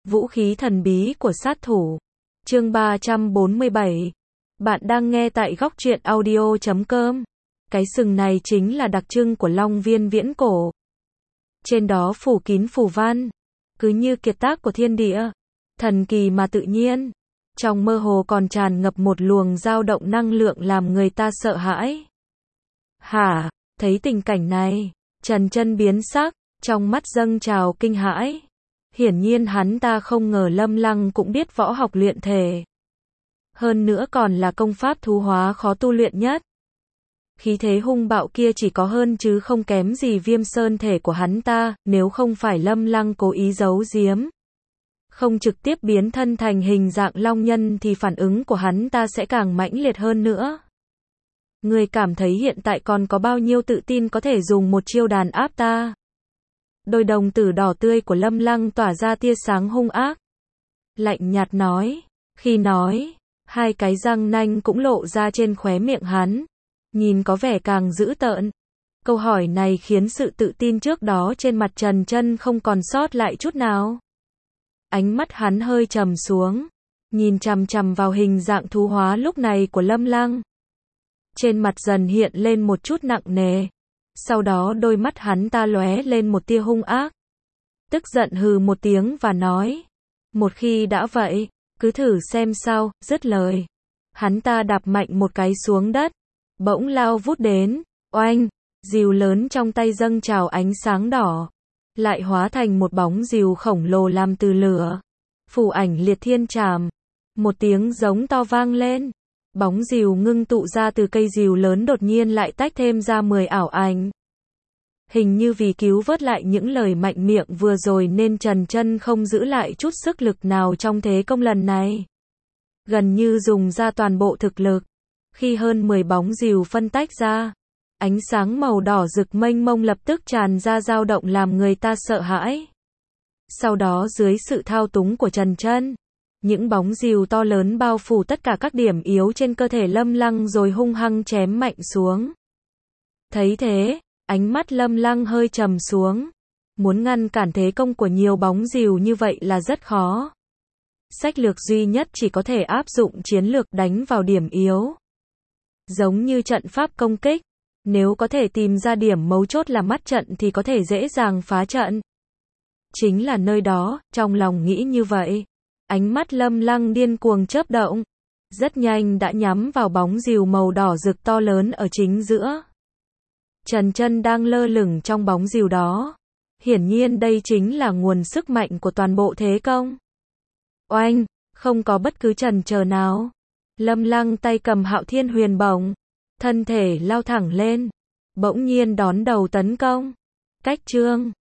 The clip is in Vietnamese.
Vũ khí thần bí của sát thủ. Chương 347. Bạn đang nghe tại góc truyện audio.com. Cái sừng này chính là đặc trưng của Long Viên viễn cổ. Trên đó phủ kín phù văn, cứ như kiệt tác của thiên địa, thần kỳ mà tự nhiên. Trong mơ hồ còn tràn ngập một luồng dao động năng lượng làm người ta sợ hãi. Hả? Thấy tình cảnh này, Trần Chân biến sắc, trong mắt dâng trào kinh hãi. Hiển nhiên hắn ta không ngờ Lâm Lăng cũng biết võ học luyện thể. Hơn nữa còn là công pháp thú hóa khó tu luyện nhất. Khí thế hung bạo kia chỉ có hơn chứ không kém gì Viêm Sơn thể của hắn ta, nếu không phải Lâm Lăng cố ý giấu giếm, không trực tiếp biến thân thành hình dạng long nhân thì phản ứng của hắn ta sẽ càng mãnh liệt hơn nữa. Người cảm thấy hiện tại còn có bao nhiêu tự tin có thể dùng một chiêu đàn áp ta? Đôi đồng tử đỏ tươi của Lâm Lăng tỏa ra tia sáng hung ác. Lạnh nhạt nói. Khi nói, hai cái răng nanh cũng lộ ra trên khóe miệng hắn, nhìn có vẻ càng dữ tợn. Câu hỏi này khiến sự tự tin trước đó trên mặt Trần Chân không còn sót lại chút nào. Ánh mắt hắn hơi trầm xuống, nhìn chằm chằm vào hình dạng thú hóa lúc này của Lâm Lăng. Trên mặt dần hiện lên một chút nặng nề. Sau đó đôi mắt hắn ta lóe lên một tia hung ác. Tức giận hừ một tiếng và nói. Một khi đã vậy, cứ thử xem sao. Dứt lời, hắn ta đạp mạnh một cái xuống đất, bỗng lao vút đến. Oanh, rìu lớn trong tay dâng trào ánh sáng đỏ, lại hóa thành một bóng rìu khổng lồ làm từ lửa. Phù ảnh liệt thiên trảm. Một tiếng giống to vang lên. Bóng rìu ngưng tụ ra từ cây rìu lớn đột nhiên lại tách thêm ra 10 ảo ảnh. Hình như vì cứu vớt lại những lời mạnh miệng vừa rồi nên Trần Chân không giữ lại chút sức lực nào trong thế công lần này. Gần như dùng ra toàn bộ thực lực. Khi hơn 10 bóng rìu phân tách ra, ánh sáng màu đỏ rực mênh mông lập tức tràn ra dao động làm người ta sợ hãi. Sau đó dưới sự thao túng của Trần Chân, những bóng rìu to lớn bao phủ tất cả các điểm yếu trên cơ thể Lâm Lăng rồi hung hăng chém mạnh xuống. Thấy thế, ánh mắt Lâm Lăng hơi trầm xuống. Muốn ngăn cản thế công của nhiều bóng rìu như vậy là rất khó. Sách lược duy nhất chỉ có thể áp dụng chiến lược đánh vào điểm yếu. Giống như trận pháp công kích, nếu có thể tìm ra điểm mấu chốt là mắt trận thì có thể dễ dàng phá trận. Chính là nơi đó, trong lòng nghĩ như vậy. Ánh mắt Lâm Lăng điên cuồng chớp động, rất nhanh đã nhắm vào bóng rìu màu đỏ rực to lớn ở chính giữa. Trần Chân đang lơ lửng trong bóng rìu đó. Hiển nhiên đây chính là nguồn sức mạnh của toàn bộ thế công. Oanh, không có bất cứ chần chờ nào. Lâm Lăng tay cầm Hạo Thiên Huyền Bổng, thân thể lao thẳng lên, bỗng nhiên đón đầu tấn công. Cách chương